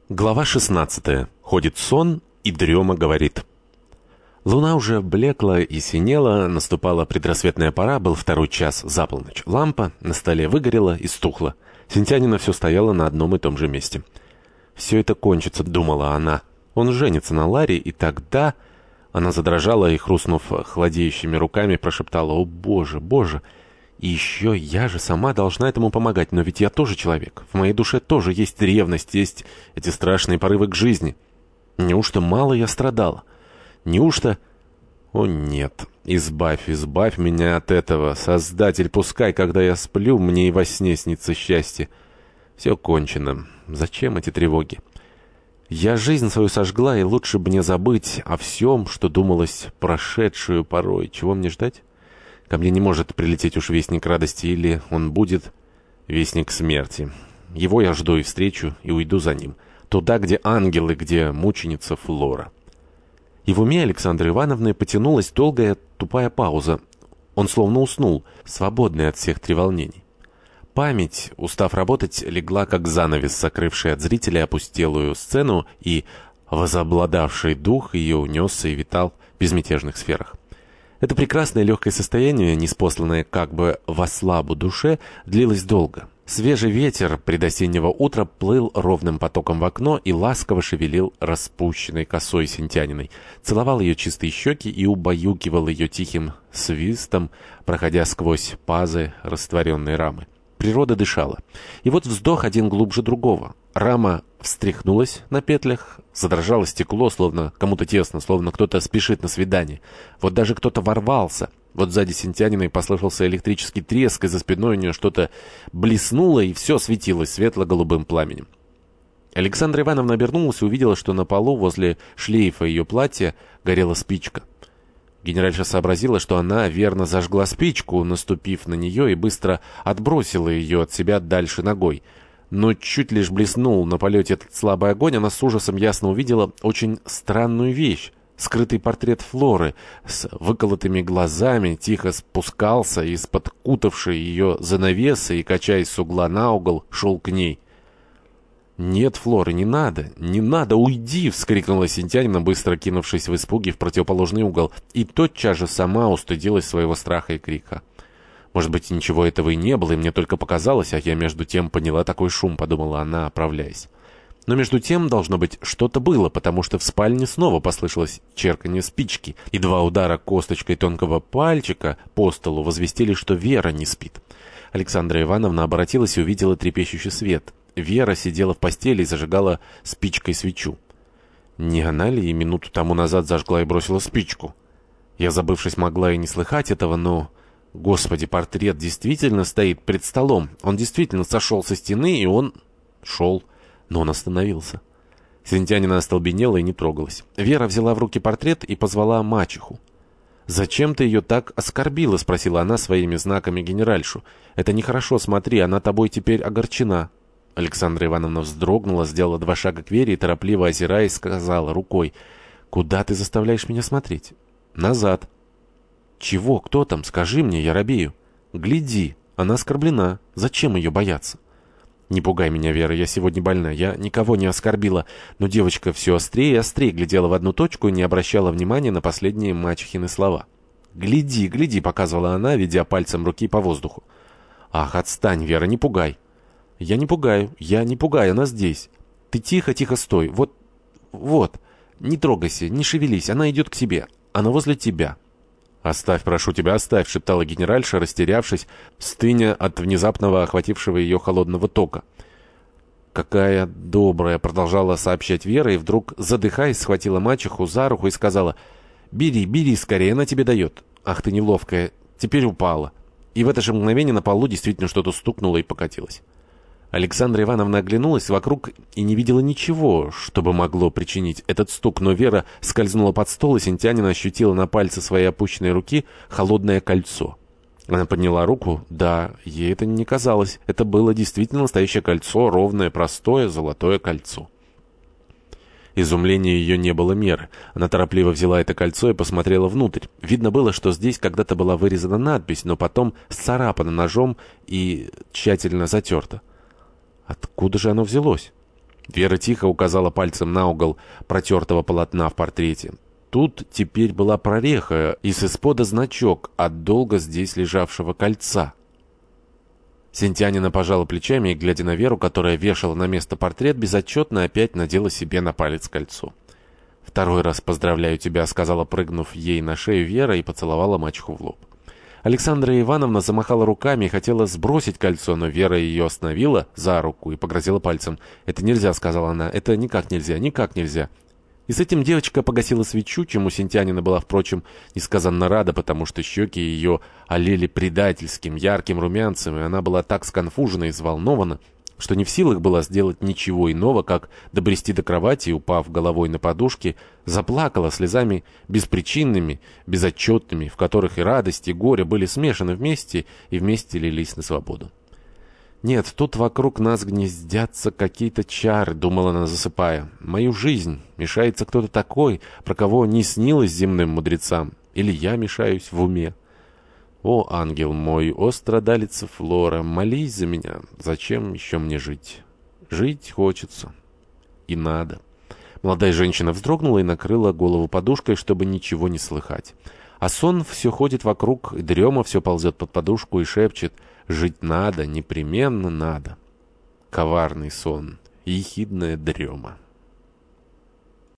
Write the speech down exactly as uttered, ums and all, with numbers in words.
Глава шестнадцатая. Ходит сон, и дрема говорит. Луна уже блекла и синела, наступала предрассветная пора, был второй час за полночь. Лампа на столе выгорела и стухла. Синтянина все стояла на одном и том же месте. «Все это кончится», — думала она. «Он женится на Ларе, и тогда...» Она задрожала и, хрустнув хладеющими руками, прошептала: «О, Боже, Боже! И еще я же сама должна этому помогать, но ведь я тоже человек. В моей душе тоже есть ревность, есть эти страшные порывы к жизни. Неужто мало я страдала? Неужто... О, нет! Избавь, избавь меня от этого, Создатель, пускай, когда я сплю, мне и во сне снится счастье. Все кончено. Зачем эти тревоги? Я жизнь свою сожгла, и лучше бы мне забыть о всем, что думалось прошедшую порой. Чего мне ждать? Ко мне не может прилететь уж вестник радости, или он будет вестник смерти. Его я жду и встречу, и уйду за ним. Туда, где ангелы, где мученица Флора». И в уме Александры Ивановны потянулась долгая тупая пауза. Он словно уснул, свободный от всех треволнений. Память, устав работать, легла как занавес, сокрывший от зрителя опустелую сцену, и возобладавший дух ее унесся и витал в безмятежных сферах. Это прекрасное легкое состояние, ниспосланное как бы во славу душе, длилось долго. Свежий ветер предосеннего утра плыл ровным потоком в окно и ласково шевелил распущенной косой Синтяниной, целовал ее чистые щеки и убаюкивал ее тихим свистом, проходя сквозь пазы растворенной рамы. Природа дышала. И вот вздох один глубже другого. Рама встряхнулась на петлях, задрожало стекло, словно кому-то тесно, словно кто-то спешит на свидание. Вот даже кто-то ворвался. Вот сзади Синтяниной послышался электрический треск, и за спиной у нее что-то блеснуло, и все светилось светло-голубым пламенем. Александра Ивановна обернулась и увидела, что на полу возле шлейфа ее платья горела спичка. Генеральша сообразила, что она верно зажгла спичку, наступив на нее, и быстро отбросила ее от себя дальше ногой. Но чуть лишь блеснул на полете этот слабый огонь, она с ужасом ясно увидела очень странную вещь. Скрытый портрет Флоры с выколотыми глазами тихо спускался из-под кутавшей ее занавесы и, качаясь с угла на угол, шел к ней. «Нет, Флоры, не надо, не надо, уйди!» — вскрикнула Синтянина, быстро кинувшись в испуге в противоположный угол, и тотчас же сама устыдилась своего страха и крика. «Может быть, ничего этого и не было, и мне только показалось, а я между тем поняла такой шум», — подумала она, оправляясь. Но между тем, должно быть, что-то было, потому что в спальне снова послышалось черканье спички, и два удара косточкой тонкого пальчика по столу возвестили, что Вера не спит. Александра Ивановна обратилась и увидела трепещущий свет. Вера сидела в постели и зажигала спичкой свечу. Не она ли и минуту тому назад зажгла и бросила спичку? Я, забывшись, могла и не слыхать этого, но... Господи, портрет действительно стоит пред столом. Он действительно сошел со стены, и он шел, но он остановился. Синтянина остолбенела и не трогалась. Вера взяла в руки портрет и позвала мачеху. «Зачем ты ее так оскорбила?» — спросила она своими знаками генеральшу. «Это нехорошо, смотри, она тобой теперь огорчена». Александра Ивановна вздрогнула, сделала два шага к Вере и, торопливо озираясь, сказала рукой: «Куда ты заставляешь меня смотреть?» «Назад». «Чего? Кто там? Скажи мне, я робею». «Гляди, она оскорблена. Зачем ее бояться?» «Не пугай меня, Вера, я сегодня больна. Я никого не оскорбила». Но девочка все острее и острее глядела в одну точку и не обращала внимания на последние мачехины слова. «Гляди, гляди», — показывала она, ведя пальцем руки по воздуху. «Ах, отстань, Вера, не пугай». «Я не пугаю, я не пугаю, она здесь. Ты тихо, тихо стой. Вот, вот. Не трогайся, не шевелись, она идет к тебе. Она возле тебя». «Оставь, прошу тебя, оставь», — шептала генеральша, растерявшись, стыня от внезапного охватившего ее холодного тока. «Какая добрая», — продолжала сообщать Вера, и вдруг, задыхаясь, схватила мачеху за руку и сказала: «Бери, бери скорее, она тебе дает». «Ах ты неловкая, теперь упала». И в это же мгновение на полу действительно что-то стукнуло и покатилось. Александра Ивановна оглянулась вокруг и не видела ничего, чтобы могло причинить этот стук, но Вера скользнула под стол, и Синтянина ощутила на пальце своей опущенной руки холодное кольцо. Она подняла руку. Да, ей это не казалось. Это было действительно настоящее кольцо, ровное, простое, золотое кольцо. Изумлению ее не было меры. Она торопливо взяла это кольцо и посмотрела внутрь. Видно было, что здесь когда-то была вырезана надпись, но потом сцарапана ножом и тщательно затерта. Откуда же оно взялось? Вера тихо указала пальцем на угол протертого полотна в портрете. Тут теперь была прореха, и с испода значок от долго здесь лежавшего кольца. Сентянина пожала плечами и, глядя на Веру, которая вешала на место портрет, безотчетно опять надела себе на палец кольцо. «Второй раз поздравляю тебя», — сказала, прыгнув ей на шею Вера, и поцеловала мачеху в лоб. Александра Ивановна замахала руками и хотела сбросить кольцо, но Вера ее остановила за руку и погрозила пальцем. «Это нельзя», — сказала она, — «это никак нельзя, никак нельзя». И с этим девочка погасила свечу, чему Сентянина была, впрочем, несказанно рада, потому что щеки ее олели предательским, ярким румянцем, и она была так сконфужена и взволнована, что не в силах была сделать ничего иного, как добрести до кровати и, упав головой на подушки, заплакала слезами беспричинными, безотчетными, в которых и радость, и горе были смешаны вместе и вместе лились на свободу. «Нет, тут вокруг нас гнездятся какие-то чары», — думала она, засыпая. «Мою жизнь мешается кто-то такой, про кого не снилось земным мудрецам. Или я мешаюсь в уме. О, ангел мой, о страдалица Флора, молись за меня. Зачем еще мне жить? Жить хочется. И надо». Молодая женщина вздрогнула и накрыла голову подушкой, чтобы ничего не слыхать. А сон все ходит вокруг, и дрема все ползет под подушку и шепчет: «Жить надо, непременно надо». Коварный сон, ехидная дрема.